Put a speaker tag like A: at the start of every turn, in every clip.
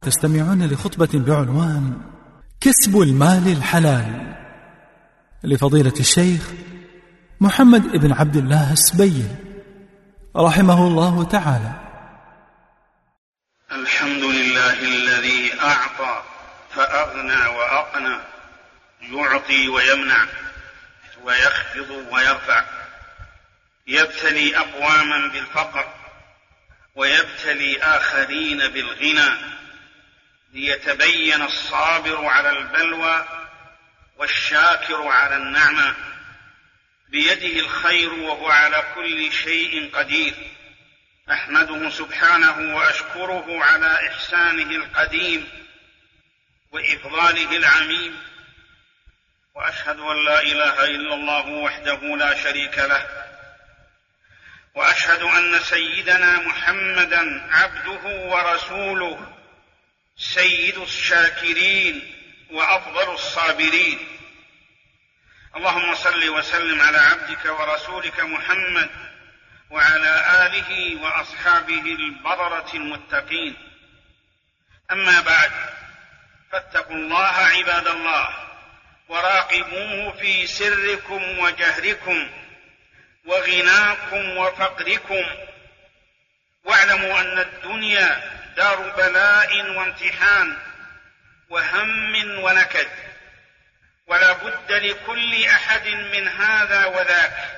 A: تستمعون لخطبة بعنوان كسب المال الحلال لفضيلة الشيخ محمد بن عبد الله السبيل رحمه الله تعالى.
B: الحمد لله الذي أعطى فأغنى وأقنى، يعطي ويمنع ويخفض ويرفع، يبتلي أقواما بالفقر ويبتلي آخرين بالغنى، ليتبين الصابر على البلوى والشاكر على النعمة. بيده الخير وهو على كل شيء قدير. أحمده سبحانه وأشكره على إحسانه القديم وإفضاله العميم، وأشهد أن لا إله إلا الله وحده لا شريك له، وأشهد أن سيدنا محمدًا عبده ورسوله، سيد الشاكرين وأفضل الصابرين. اللهم صل وسلم على عبدك ورسولك محمد وعلى آله وأصحابه البررة المتقين. أما بعد، فاتقوا الله عباد الله، وراقبوه في سركم وجهركم وغناكم وفقركم، واعلموا أن الدنيا دار بلاء وامتحان وهم ونكد، ولا بد لكل أحد من هذا وذاك.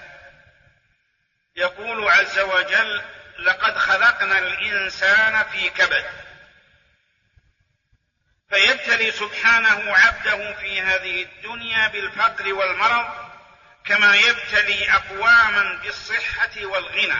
B: يقول عز وجل: لقد خلقنا الإنسان في كبد. فيبتلي سبحانه عبده في هذه الدنيا بالفقر والمرض، كما يبتلي أقواما بالصحة والغنى.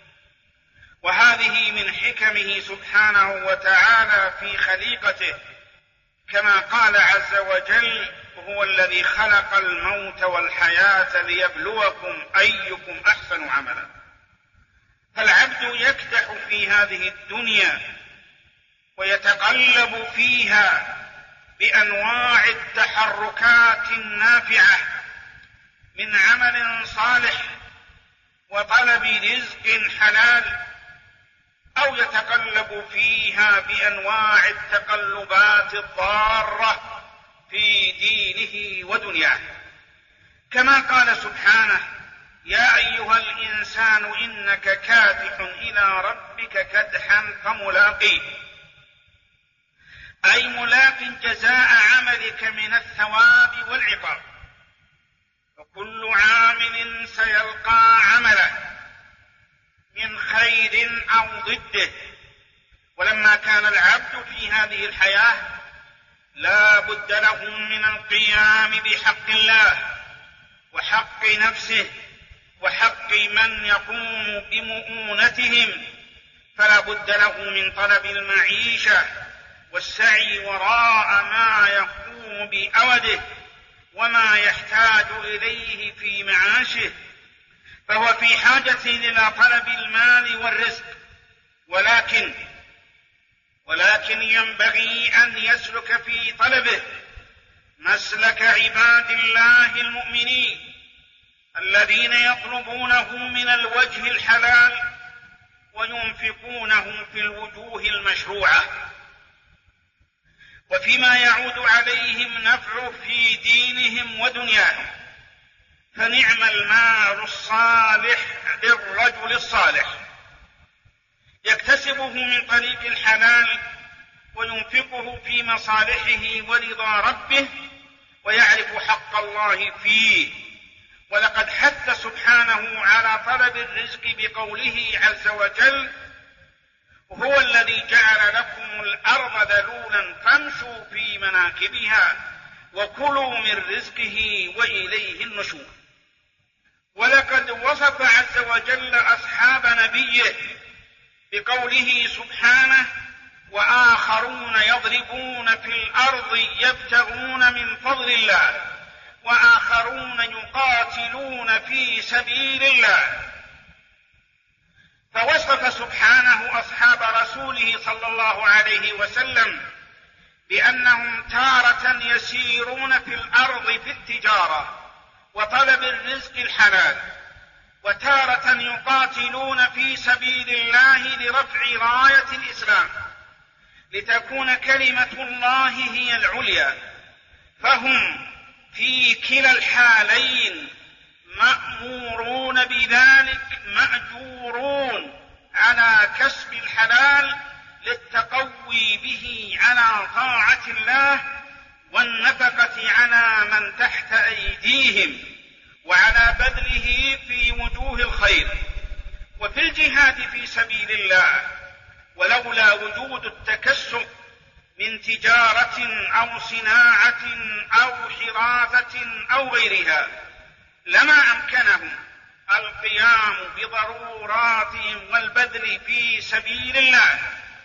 B: وهذه من حكمه سبحانه وتعالى في خليقته، كما قال عز وجل: هو الذي خلق الموت والحياة ليبلوكم أيكم أحسن عملا. فالعبد يكدح في هذه الدنيا ويتقلب فيها بأنواع التحركات النافعة من عمل صالح وطلب رزق حلال، أو يتقلب فيها بأنواع التقلبات الضارة في دينه ودنياه، كما قال سبحانه: يا أيها الإنسان إنك كادح إلى ربك كدحا فملاقيه، أي ملاق جزاء عملك من الثواب والعقاب. وكل عامل سيلقى عمله من خير أو ضده. ولما كان العبد في هذه الحياة لا بد له من القيام بحق الله وحق نفسه وحق من يقوم بمؤونتهم، فلا بد له من طلب المعيشة والسعي وراء ما يقوم بأوده وما يحتاج إليه في معاشه، فهو في حاجة إلى طلب المال والرزق، ولكن ينبغي أن يسلك في طلبه مسلك عباد الله المؤمنين الذين يطلبونه من الوجه الحلال وينفقونه في الوجوه المشروعة، وفيما يعود عليهم نفع في دينهم ودنياهم. فنعم المال الصالح للرجل الصالح، يكتسبه من طريق الحلال وينفقه في مصالحه ورضا ربه، ويعرف حق الله فيه. ولقد حث سبحانه على طلب الرزق بقوله عز وجل: هو الذي جعل لكم الأرض ذلولا فامشوا في مناكبها وكلوا من رزقه وإليه النشور. ولقد وصف عز وجل أصحاب نبيه بقوله سبحانه: وآخرون يضربون في الأرض يبتغون من فضل الله وآخرون يقاتلون في سبيل الله. فوصف سبحانه أصحاب رسوله صلى الله عليه وسلم بأنهم تارة يسيرون في الأرض في التجارة وطلب الرزق الحلال، وتارة يقاتلون في سبيل الله لرفع راية الإسلام، لتكون كلمة الله هي العليا، فهم في كلا الحالين مأمورون بذلك، مأجورون على كسب الحلال للتقوي به على طاعة الله والنفقة على من تحت أيديهم وعلى بذله في وجوه الخير وفي الجهاد في سبيل الله. ولولا وجود التكسب من تجارة أو صناعة أو حراثة أو غيرها لما أمكنهم القيام بضروراتهم والبذل في سبيل الله.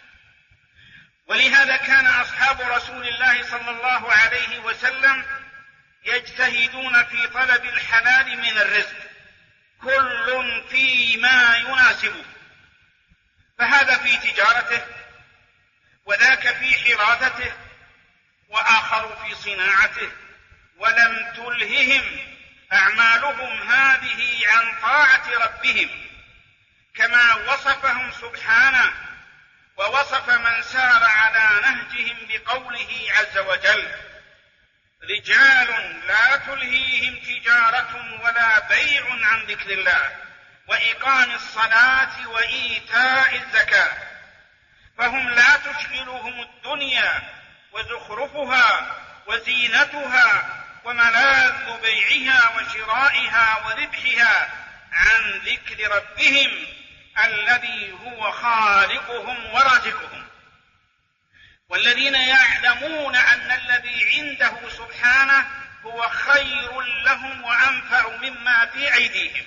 B: ولهذا كان أصحاب رسول الله صلى الله عليه وسلم يجتهدون في طلب الحلال من الرزق، كل فيما يناسبه، فهذا في تجارته وذاك في حراثته وآخر في صناعته، ولم تلههم أعمالهم هذه عن طاعة ربهم، كما وصفهم سبحانه ووصف من سار على نهجهم بقوله عز وجل: رجال لا تلهيهم تجارة ولا بيع عن ذكر الله وإقام الصلاة وإيتاء الزكاة، فهم لا تشغلهم الدنيا وزخرفها وزينتها وملاذ بيعها وشرائها وربحها عن ذكر ربهم الذي هو خالقهم ورازقهم. والذين يعلمون أن الذي عنده سبحانه هو خير لهم وأنفع مما في أيديهم،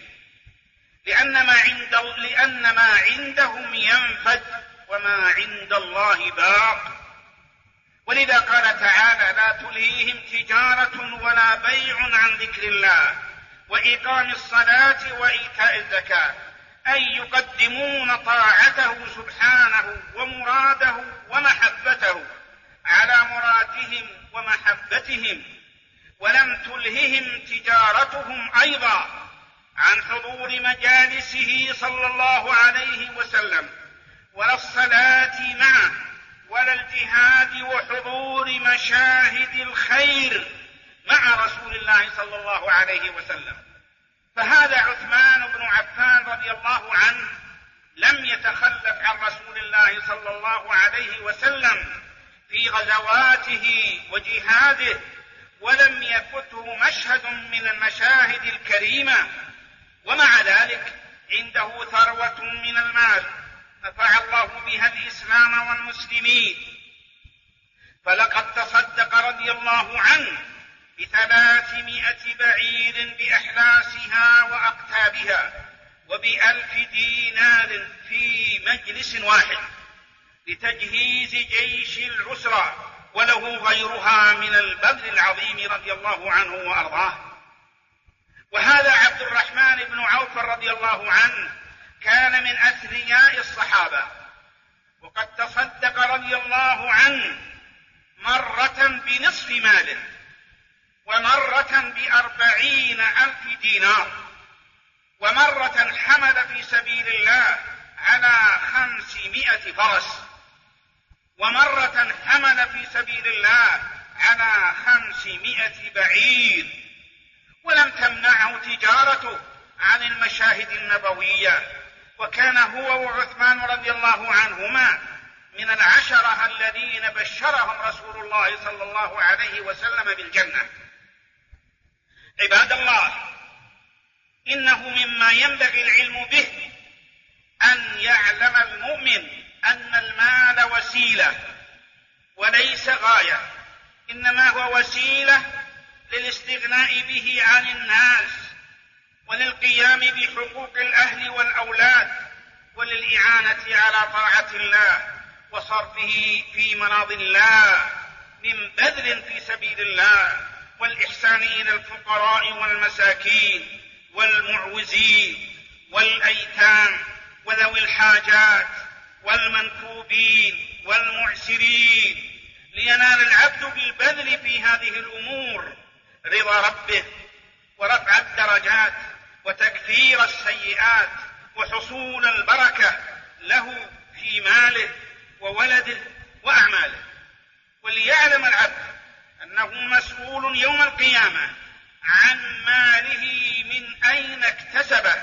B: لأن ما عندهم ينفد وما عند الله باق. ولذا قال تعالى: لا تلهيهم تجارة ولا بيع عن ذكر الله وإقام الصلاة وإيتاء الزكاة، أي يقدمون طاعته سبحانه ومراده ومحبته على مرادهم ومحبتهم. ولم تلههم تجارتهم أيضا عن حضور مجالسه صلى الله عليه وسلم ولا الصلاة معه ولا الجهاد وحضور مشاهد الخير مع رسول الله صلى الله عليه وسلم. فهذا عثمان بن عفان رضي الله عنه لم يتخلف عن رسول الله صلى الله عليه وسلم في غزواته وجهاده، ولم يفته مشهد من المشاهد الكريمة، ومع ذلك عنده ثروة من المال نفع الله بها الإسلام والمسلمين، فلقد تصدق رضي الله عنه ب300 بعير بأحلاسها وأقتابها ب1,000 دينار في مجلس واحد لتجهيز جيش العسرة، وله غيرها من البذل العظيم رضي الله عنه وأرضاه. وهذا عبد الرحمن بن عوف رضي الله عنه كان من أثرياء الصحابة، وقد تصدق رضي الله عنه مرة بنصف ماله ومرة ب40,000 دينار، ومرة حمل في سبيل الله على 500 فرس، ومرة حمل في سبيل الله على 500 بعير، ولم تمنعه تجارته عن المشاهد النبوية. وكان هو وعثمان رضي الله عنهما من العشرة الذين بشرهم رسول الله صلى الله عليه وسلم بالجنة. عباد الله، إنه مما ينبغي العلم به أن يعلم المؤمن أن المال وسيلة وليس غاية، إنما هو وسيلة للاستغناء به عن الناس وللقيام بحقوق الأهل والأولاد وللإعانة على طاعة الله وصرفه في مراض الله من بذل في سبيل الله والإحسان إلى الفقراء والمساكين والمعوزين والأيتام وذوي الحاجات والمنكوبين والمعسرين، لينال العبد بالبذل في هذه الأمور رضا ربه ورفع الدرجات وتكثير السيئات وحصول البركة له في ماله وولده وأعماله. وليعلم العبد أنه مسؤول يوم القيامة عن ماله من أين اكتسبه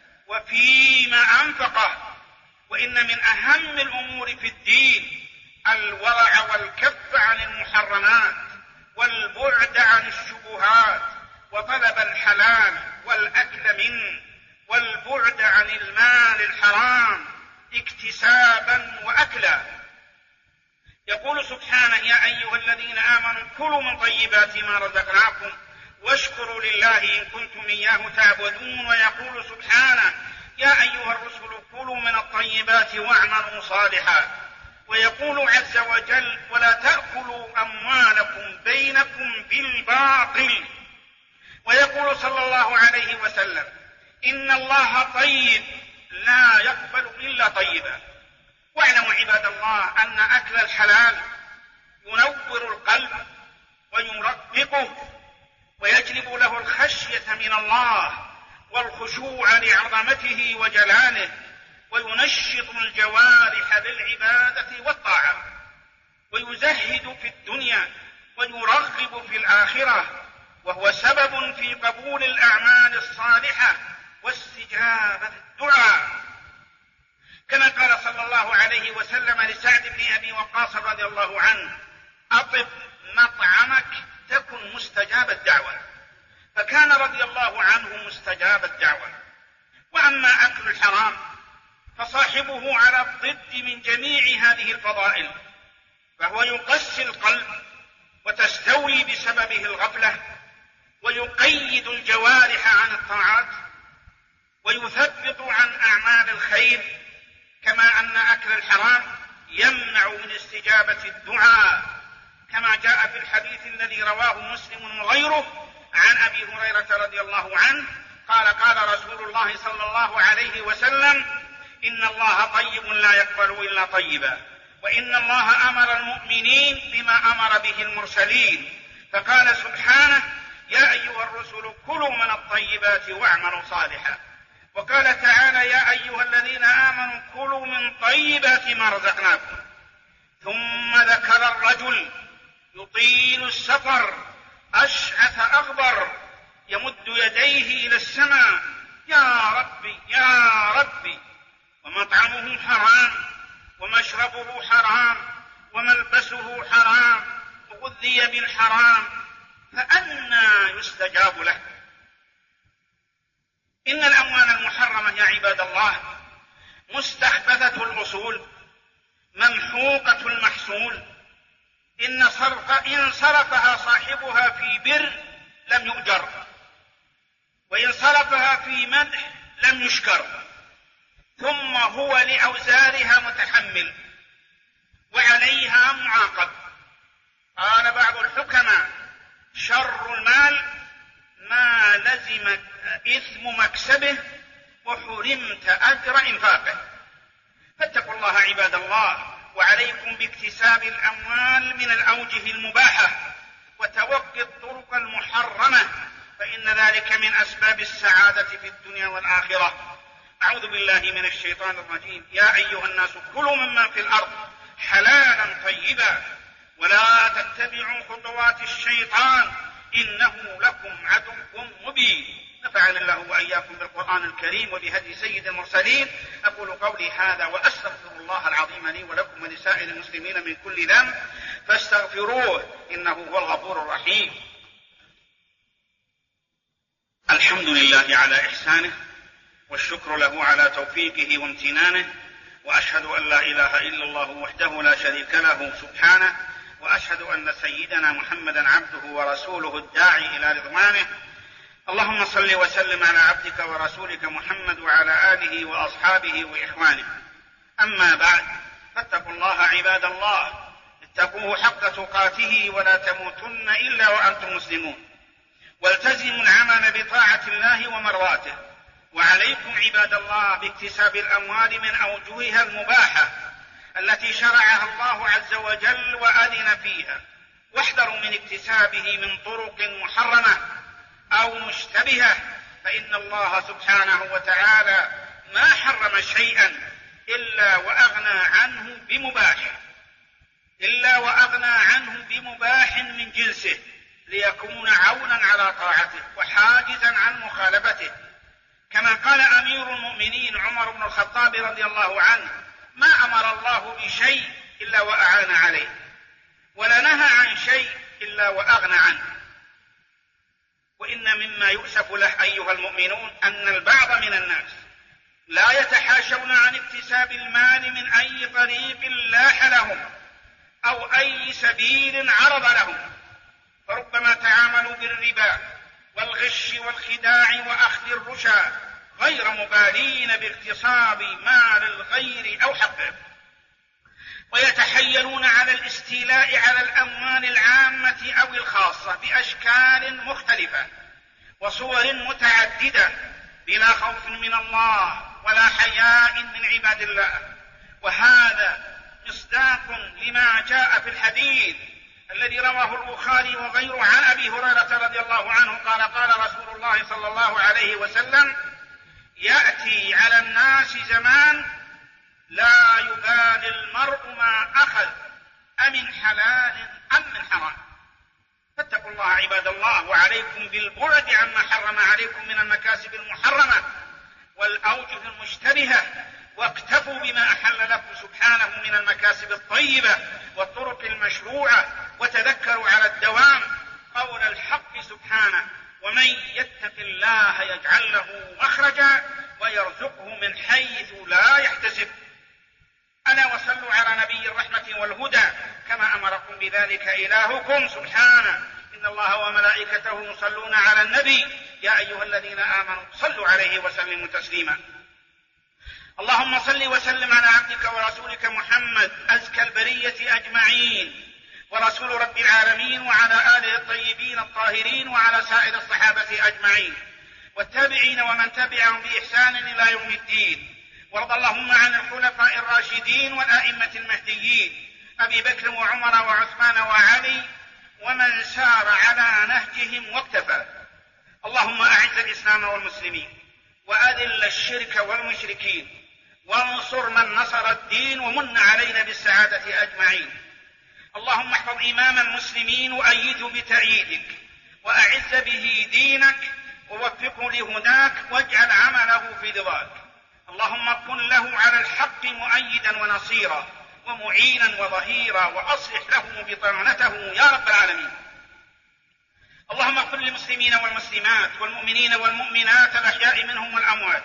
B: وفيما أنفقه. وإن من أهم الأمور في الدين الورع والكف عن المحرمات والبعد عن الشبهات وطلب الحلال والأكل منه والبعد عن المال الحرام اكتسابا وأكلا. يقول سبحانه: يا أيها الذين آمنوا كلوا من طيبات ما رزقناكم واشكروا لله إن كنتم إياه تعبدون. ويقول سبحانه: يا أيها الرسل كلوا من الطيبات واعملوا صالحا. ويقول عز وجل: ولا تأكلوا أموالكم بينكم بالباطل. ويقول صلى الله عليه وسلم: إن الله طيب لا يقبل إلا طيبا. واعلموا عباد الله أن أكل الحلال ينور القلب ويرققه ويجلب له الخشية من الله والخشوع لعظمته وجلاله، وينشط الجوارح للعبادة والطاعة، ويزهد في الدنيا ويرغب في الآخرة، وهو سبب في قبول الأعمال الصالحة واستجابة الدعاء. كما قال صلى الله عليه وسلم لسعد بن أبي وقاص رضي الله عنه: أطب مطعمك تكن مستجاب الدعوة. فكان رضي الله عنه مستجاب الدعوة. وأما أكل الحرام فصاحبه على الضد من جميع هذه الفضائل، فهو يقسي القلب وتستولي بسببه الغفلة، ويقيد الجوارح عن الطاعات، ويثبط عن أعمال الخير، كما أن أكل الحرام يمنع من استجابة الدعاء، كما جاء في الحديث الذي رواه مسلم وغيره عن أبي هريرة رضي الله عنه قال: قال رسول الله صلى الله عليه وسلم: إن الله طيب لا يقبل إلا طيبا، وإن الله أمر المؤمنين بما أمر به المرسلين، فقال سبحانه: يا أيها الرسل كلوا من الطيبات واعملوا صالحا. وقال تعالى: يا أيها الذين آمنوا كلوا من طيبات ما رزقناكم. ثم ذكر الرجل يطيل السفر أشعث أغبر يمد يديه إلى السماء: يا ربي يا ربي، ومطعمه حرام ومشربه حرام وملبسه حرام وغذي بالحرام، فأنى يستجاب له؟ إن الأموال المحرمة يا عباد الله مستحبثة الأصول ممحوقة المحصول، إن صرفها صاحبها في بر لم يؤجر، وإن صرفها في مدح لم يشكر، ثم هو لأوزارها متحمل وعليها معاقب. قال بعض الحكماء: شر المال ما لزم إثم مكسبه وحرمت أجر إنفاقه. فاتقوا الله عباد الله، وعليكم باكتساب الأموال من الأوجه المباحة وتوقي الطرق المحرمة، فإن ذلك من أسباب السعادة في الدنيا والآخرة. أعوذ بالله من الشيطان الرجيم. يا أيها الناس كلوا مما في الأرض حلالا طيبا ولا تتبعوا خطوات الشيطان إنه لكم عدو مبين. نفعني الله وإياكم بالقرآن الكريم وبهدي سيد المرسلين. أقول قولي هذا وأستغفر الله العظيم لي ولكم ولسائر المسلمين من كل ذنب فاستغفروه إنه هو الغفور الرحيم. الحمد لله على إحسانه، والشكر له على توفيقه وامتنانه، وأشهد أن لا إله إلا الله وحده لا شريك له سبحانه، وأشهد أن سيدنا محمدا عبده ورسوله الداعي إلى رضوانه. اللهم صل وسلم على عبدك ورسولك محمد وعلى آله وأصحابه وإخوانه. أما بعد، فاتقوا الله عباد الله، اتقوه حق تقاته ولا تموتن إلا وأنتم مسلمون، والتزموا العمل بطاعة الله ومرضاته. وعليكم عباد الله باكتساب الأموال من أوجهها المباحة التي شرعها الله عز وجل وأذن فيها، واحذروا من اكتسابه من طرق محرمة أو مشتبهة، فإن الله سبحانه وتعالى ما حرم شيئا إلا وأغنى عنه بمباح. إلا وأغنى عنه بمباح من جنسه ليكون عونا على طاعته وحاجزا عن مخالفته، كما قال أمير المؤمنين عمر بن الخطاب رضي الله عنه: ما أمر الله بشيء إلا وأعان عليه، ولا نهى عن شيء إلا وأغنى عنه. وإن مما يؤسف له أيها المؤمنون أن البعض من الناس لا يتحاشون عن اكتساب المال من أي طريق لاح لهم أو أي سبيل عرض لهم، فربما تعاملوا بالربا والغش والخداع وأخذ الرشا غير مبالين باغتصاب مال الغير أو حقه، ويتحيلون على الاستيلاء على الأموال العامة أو الخاصة بأشكال مختلفة وصور متعددة بلا خوف من الله ولا حياء من عباد الله. وهذا مصداق لما جاء في الحديث الذي رواه البخاري وغيره عن أبي هريرة رضي الله عنه قال: قال رسول الله صلى الله عليه وسلم: يأتي على الناس زمان لا يبالي المرء ما أخذ أمن حلال أم من حرام. فاتقوا الله عباد الله، وعليكم بالبعد عما حرم عليكم من المكاسب المحرمة والأوجه المشتبهة، واكتفوا بما أحل لكم سبحانه من المكاسب الطيبة والطرق المشروعة، وتذكروا على الدوام قول الحق سبحانه: ومن يتق الله يجعل له مخرجا ويرزقه من حيث لا يحتسب. ألا وصلوا على نبي الرحمة والهدى كما أمركم بذلك إلهكم سبحانه: إن الله وملائكته يصلون على النبي يا أيها الذين آمنوا صلوا عليه وسلموا تسليما. اللهم صل وسلم على عبدك ورسولك محمد أزكى البرية أجمعين ورسول رب العالمين، وعلى آله الطيبين الطاهرين، وعلى سائر الصحابة أجمعين والتابعين ومن تبعهم بإحسان إلى يوم الدين. وارض اللهم عن الخلفاء الراشدين والأئمة المهديين أبي بكر وعمر وعثمان وعلي ومن سار على نهجهم واقتفى. اللهم أعز الإسلام والمسلمين وأذل الشرك والمشركين، وانصر من نصر الدين، ومن علينا بالسعادة أجمعين. اللهم احفظ إمام المسلمين وأيده بتأييدك، وأعز به دينك، ووفقه لهداك، واجعل عمله في رضاك. اللهم كن له على الحق مؤيدا ونصيرا ومعينا وظهيرا، وأصلح له بطانته يا رب العالمين. اللهم اغفر للمسلمين والمسلمات والمؤمنين والمؤمنات الأحياء منهم والأموات.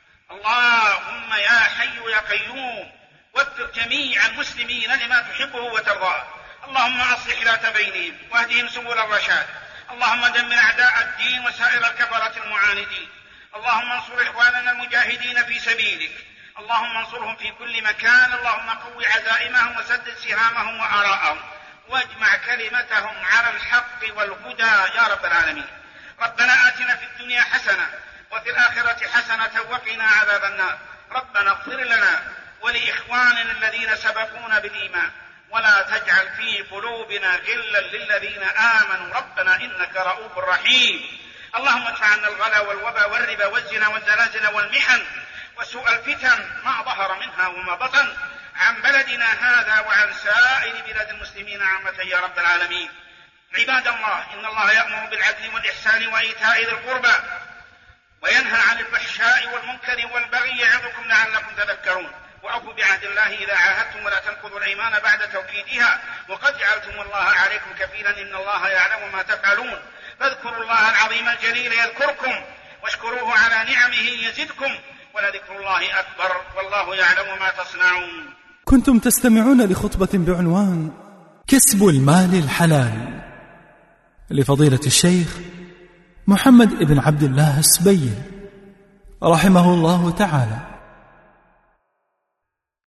B: اللهم يا حي يا قيوم وفق جميع المسلمين لما تحبه وترضاه. اللهم أصلح ذات بينهم واهدهم سبل الرشاد. اللهم دمر أعداء الدين وسائر الكفرة المعاندين. اللهم انصر إخواننا المجاهدين في سبيلك. اللهم انصرهم في كل مكان. اللهم قو عزائمهم وسدد سهامهم وآراءهم، واجمع كلمتهم على الحق والهدى يا رب العالمين. ربنا آتنا في الدنيا حسنة وفي الآخرة حسنة وقنا عذاب النار. ربنا اغفر لنا ولإخواننا الذين سبقونا بالإيمان، ولا تجعل في قلوبنا غلا للذين آمنوا ربنا إنك رؤوف رحيم. اللهم ادفع عنا الغلا والوبا والربا والزنا والزلازل والمحن وسوء الفتن ما ظهر منها وما بطن عن بلدنا هذا وعن سائر بلاد المسلمين عامة يا رب العالمين. عباد الله، إن الله يأمر بالعدل والإحسان وإيتاء ذي القربى وينهى عن الفحشاء والمنكر والبغي يعظكم لعلكم تذكرون. وأوفوا بعهد الله إذا عاهدتم، ولا تنقضوا الأيمان بعد توكيدها، وقد جعلتم الله عليكم كفيلا إن الله يعلم ما تفعلون. فاذكروا الله العظيم الجليل يذكركم، واشكروه على نعمه يزدكم، ولذكر الله أكبر، والله يعلم ما تصنعون.
A: كنتم تستمعون لخطبة بعنوان كسب المال الحلال لفضيلة الشيخ محمد بن عبد الله السبيل رحمه الله تعالى،